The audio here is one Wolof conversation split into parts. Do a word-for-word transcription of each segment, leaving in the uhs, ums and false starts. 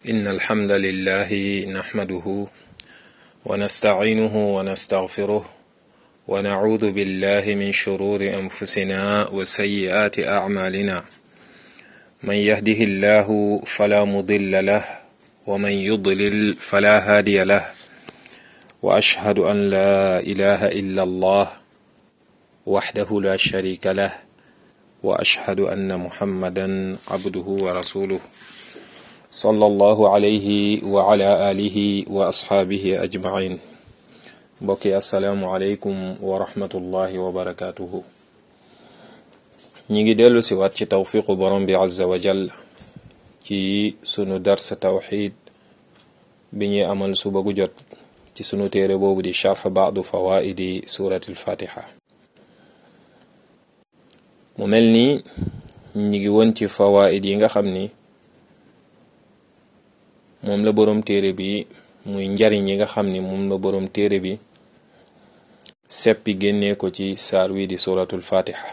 إن الحمد لله نحمده ونستعينه ونستغفره ونعوذ بالله من شرور أنفسنا وسيئات أعمالنا من يهده الله فلا مضل له ومن يضلل فلا هادي له وأشهد أن لا إله إلا الله وحده لا شريك له وأشهد أن محمدا عبده ورسوله صلى الله عليه وعلى آله وأصحابه أجمعين. بقي السلام عليكم ورحمة الله وبركاته. نيجي دلو سوات توفيق برم عز وجل ci sunu dars tawxid bi ñuy amal suba gu jot ci sunu téere boobu di charx baadu fawaidi surati alfatiha. mu mel ni ñi ngi woon ci fawaid yi nga xam ni moom la boroom téere bi muy njariñ yi nga xam ni moom la boroom téere bi seppi génnee ko ci saar wi di suratul fatiha.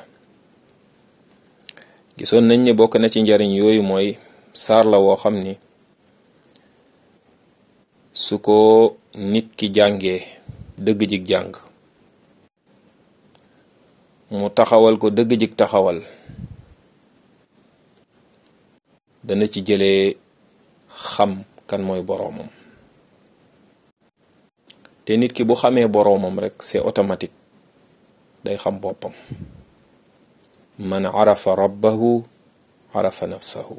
gisoon nañ ne bokk na ci njariñ yooyu mooy saar la woo xam ni su ko nit ki jàngee dëgg jig jàng mu taxawal ko dëgg jig taxawal dana ci jëlee xam kan mooy boroomam. te nit ki bu xamee boroomam rek c'est automatique day xam boppam. man arafa rabbahu arafa nafsahu.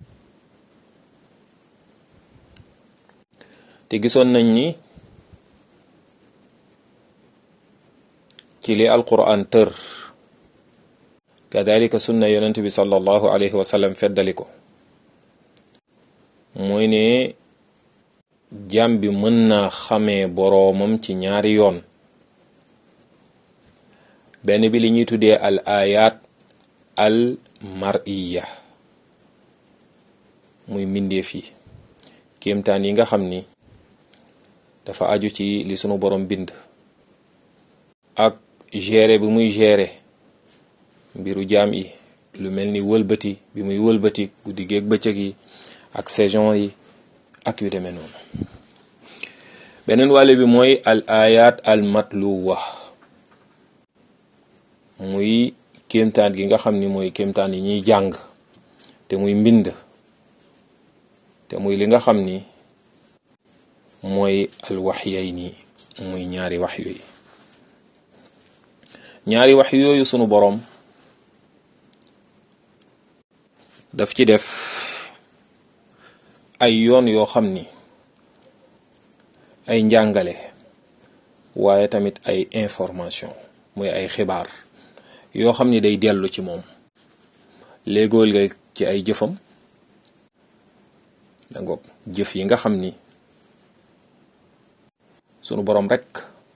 te gisoon nañ ni ci li alquran tër kadalika sunna yonent bi sallallahu alayhi wa sallam feddali ko mooy ne jaam bi mën naa xamee boroomam ci ñaari yoon. benn bi li ñuy tuddee al ayat al mar'iya muy mbindeef yi kéemtaan yi nga xam ni dafa aju ci li sunu borom bind ak gérer bi muy gérer mbiru jaam yi, lu mel ni wëlbati bi muy wëlbati guddi géeg bëccëg yi ak saison yi ak yu demee noonu. beneen wàll bi mooy al ayat al matluwa muy kéemtaan gi nga xam ni mooy kéemtaan yi ñuy jàng te muy mbind te muy li nga xam ni mooy al waxyayni muy ñaari wax yooyu ñaari wax yooyu sunu boroom daf ci def ay yoon yoo xam ni ay njàngale waaye tamit ay information muy ay xibaar yoo xam ni day dellu ci moom léegool nga ci ay jëfam da ngoog jëf yi nga xam ni sunu boroom rekk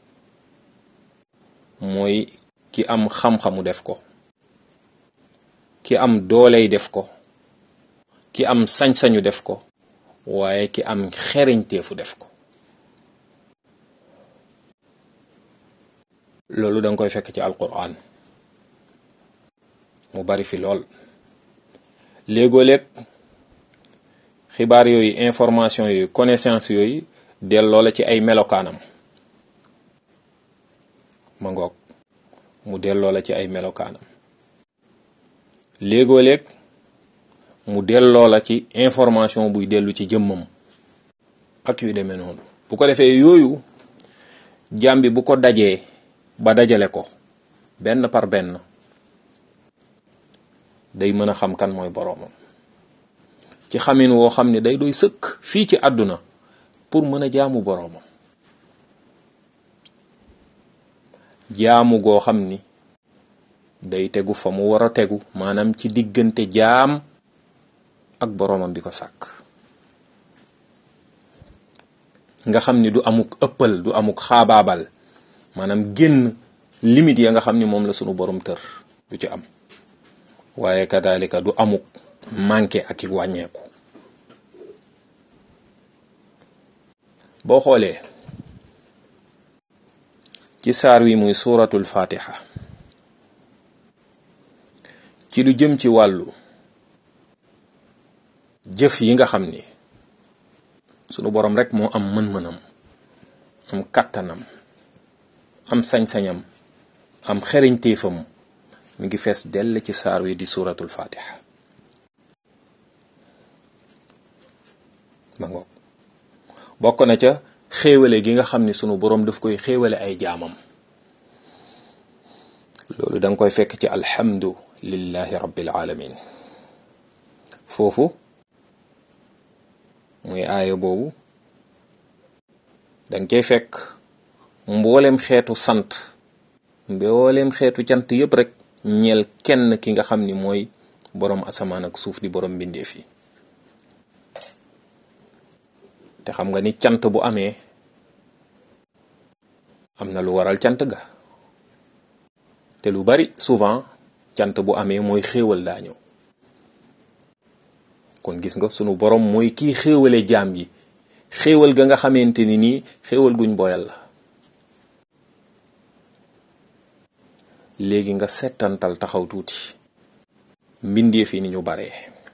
mooy ki am xam-xamu def ko, ki am dooley def ko, ki am sañ-sañu def ko, waaye ki am xereñteefu def ko. loolu danga koy fekk ci alquran mu bari fi lool. léegoo-léeg xibaar yooyu, information yooyu, connaissance yooyu delloo la ci ay melokaanam ma ngoog mu delloo la ci ay melokaanam. léegoo-léeg mu delloo la ci information buy dellu ci jëmmam ak yu demee noonu. bu ko defee yooyu jaam bi bu ko dajee ba dajale ko benn par benn day mën a xam kan mooy boroomam ci xamin woo xam ne day doy sëkk fii ci àdduna pour mën a jaamu boroomam. jaamu goo xam ni day tegu fa mu war a tegu, maanaam ci diggante jaam ak boroomam bi ko sàkk. nga xam ni du amuk ëppal, du amuk xaabaabal, maanaam génn limite ya nga xam ni moom la sunu borom tër du ci am. waaye kadalika du amuk manqué ak i wàññeeku. boo xoolee ci saar wi muy suratul fatiha ci lu jëm ci wàllu jëf yi nga xam ni sunu borom rek moo am mën-mënam, am kàttanam, am sañ-sañam, am xereñteefam mi ngi fees dell ci saar wi di suratul fatiha. ma ngoog bokk na ca xéewale gi nga xam ni sunu borom daf koy xéewale ay jaamam. loolu da nga koy fekk ci alhamdu lillahi rabbil alamin. foofu muy aaya boobu danga cay fekk mboolem xeetu sant, mboolem xeetu cant yépp rek ñeel kenn ki nga xam ni mooy boroom asamaan ak suuf di boroom mbindeef yi. te xam nga ni cant bu amee am na lu waral cant ga, te lu bari souvent cant bu amee mooy xéewal daa ñëw. kon gis nga sunu borom mooy kii xéewale jaam yi, xéewal ga nga xamante ni nii xéewal guñ boyal la. léegi nga settantal taxaw tuuti mbindeef yi ni ñu baree,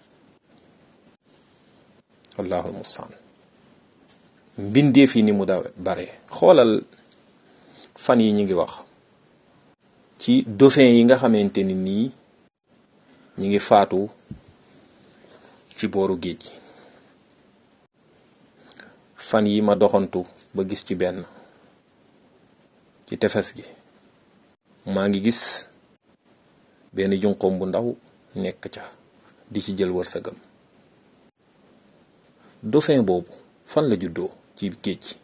wallaahu almustaan. mbindeef yi ni mu da baree, xoolal fan yi ñu ngi wax ci dauphin yi nga xamante ni nii ñi ngi faatu ci booru géej gi. fan yi ma doxantu ba gis ci benn ci tefes gi, maa ngi gis benn junqom bu ndaw nekk ca di ci jël wërsëgam. dauphin boobu fan la juddoo ci géej gi,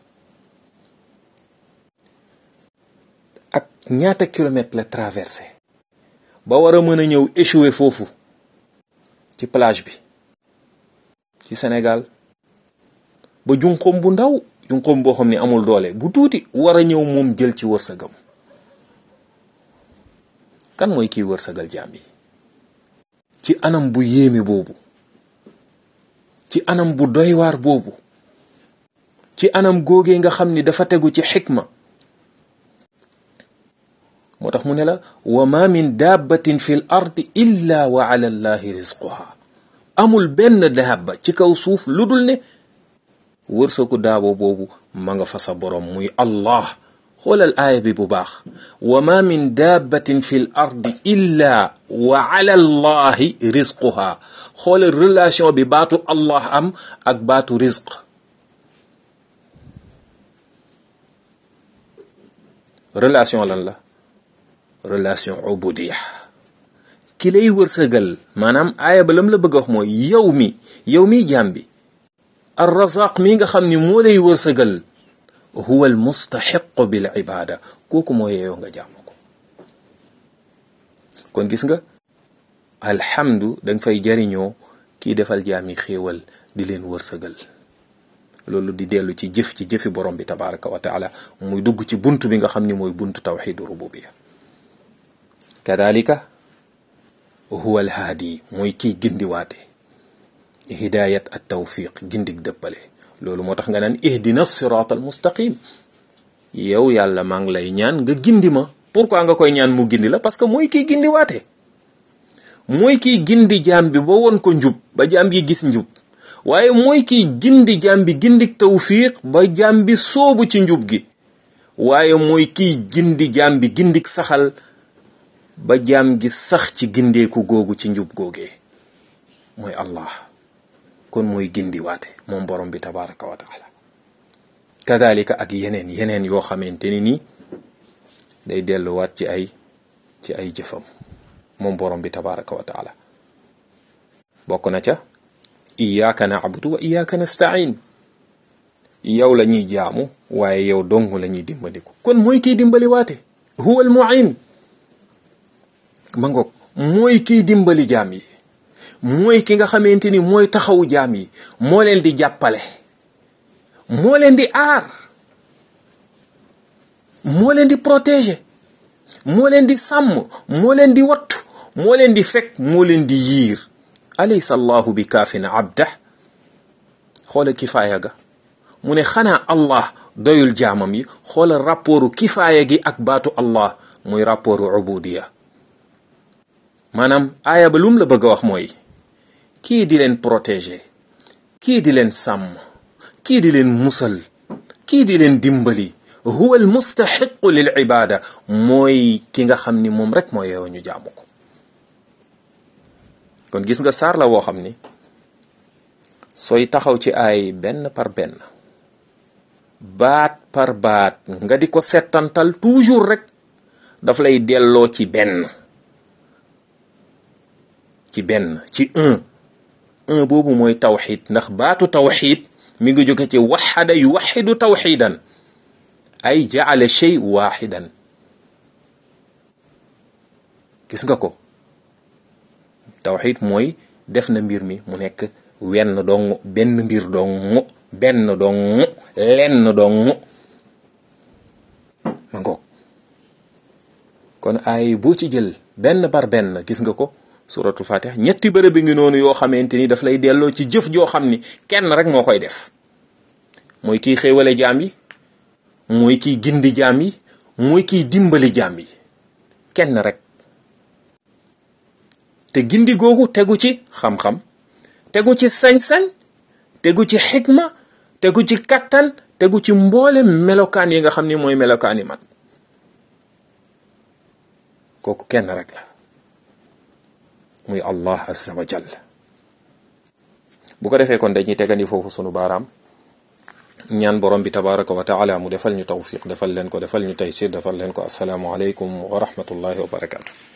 ak ñaata kilomètre la traversé ba war a mën a ñëw échouer foofu ci plage bi ci Sénégal, ba junqom bu ndaw, junqom boo xam ne amul doole, bu tuuti war a ñëw moom jël ci wërsëgam. kan mooy kiy wërsëgal jaam yi ci anam bu yéeme boobu, ci anam bu doywaar boobu, ci anam googee nga xam ni dafa tegu ci xikma. moo tax mu ne la wa ma min dabbatin fil ardi illa wa ala allahi rizquha. amul benn daaba ci kaw suuf lu dul ne wërsëgu daabo boobu ma nga fa sa borom muy allah. xoolal aaya bi bu baax, wa ma min dabbatin fil ardi illa wa ala allahi rizquha. xoolal relation bi baatu allah am ak baatu rizq. relation lan la? relation ubudiya. ki lay wërsëgal, maanaam aaya ba lam la bëgg a wax mooy yow mi yow mi jaam bi, ar razaq mi nga xam ni moo lay wërsëgal, huwa al mustaxiqu bil ibada, kooku moo yeeyoo nga jaamu ko. kon gis nga alhamdu danga fay jariñoo kii defal jaam yi xéewal di leen wërsëgal. loolu di dellu ci jëf ci jëfi borom bi tabaraka wa taala, muy dugg ci bunt bi nga xam ni mooy buntu tawxidu rububiya. kadalika huwa al haadi, mooy kii gindiwaate, hidayat at tawfiq, gindig dëppale. loolu moo tax nga naan ihdina sirat al mustaqim. yow yàlla maa ngi lay ñaan nga gindi ma. pourquoi nga koy ñaan mu gindi la? parce que mooy kiy gindiwaate, mooy kiy gindi jaam bi ba won ko njub, ba jaam bi gis njub. waaye mooy kiy gindi jaam bi gindik tawfiq ba jaam bi soobu ci njub gi. waaye mooy kiy gindi jaam bi gindik saxal ba jaam gi sax ci gindeeku googu ci njub googee, mooy allah. kon mooy gindiwaate moom borom bi tabaraka wa taala. kadalika ak yeneen yeneen yoo xamante ni nii day delluwaat ci ay ci ay jëfam moom borom bi tabaraka wa taala. bokk na ca iyyaka na'budu wa iyyaka nasta'in. yow la ñuy jaamu waaye yow dong la ñuy dimbandiku. kon mooy kiy dimbali waate, huwa al mu'in. ma ngoog mooy kiy dimbali jaam yi, mooy ki nga xamante ni mooy taxawu jaam yi, moo leen di jàppale, moo leen di aar, moo leen di protéger, moo leen di sàmm, moo leen di wattu, moo leen di fekk, moo leen di yiir. alaysa allahu bi kaafin abdah. xoola kifaaya ga mu ne xanaa allah doyul jaamam yi. xoola rapportu kifaaya gi ak baatu allah, muy rapportu ubudiya. maanaam aaya ba lum la bëgg a wax mooy kii di leen protéger, kii di leen sàmm, kii di leen musal, kii di leen dimbali, huwa al mustaxiqu lil ibada, mooy ki nga xam ni moom rek mooy yow ñu jaamu ko. kon gis nga saar la woo xam ni sooy taxaw ci ay benn par benn, baat par baat, nga di ko settantal toujours rek daf lay delloo ci benn ci benn ci un un boobu mooy tawxid. ndax baatu tawxid mi ngi jóge ci waxada yu waxidu tawxidan, ay jaala shay waxidan. gis nga ko, tawxid mooy def na mbir mi mu nekk wenn dong, benn mbir dong, benn dong, lenn dong ma ngoog. kon ay boo ci jël benn par benn, gis nga ko, suratul fatiha ñetti bërëb bi ngi noonu yoo xamante ni daf lay delloo ci jëf joo xam ni kenn rek moo koy def. mooy kiy xéewale jaam yi, mooy kiy gindi jaam yi, mooy kiy dimbali jaam yi, kenn rek. te gindi googu tegu ci xam-xam, tegu ci sañ-sañ, tegu ci xikma, tegu ci kattan, tegu ci mboole melokaan yi nga xam ni mooy melokaan yi man. kooku kenn rek la, muy Allah azza wa jalla. bu ko defee kon dañuy tegandi foofu sunu baaraam, ñaan borom bi tabaraka wa taala mu defal ñu tawfiq, defal leen ko, defal ñu taysir, defal leen ko. assalaamu aleykum wa rahmatullahi wa barakaatu.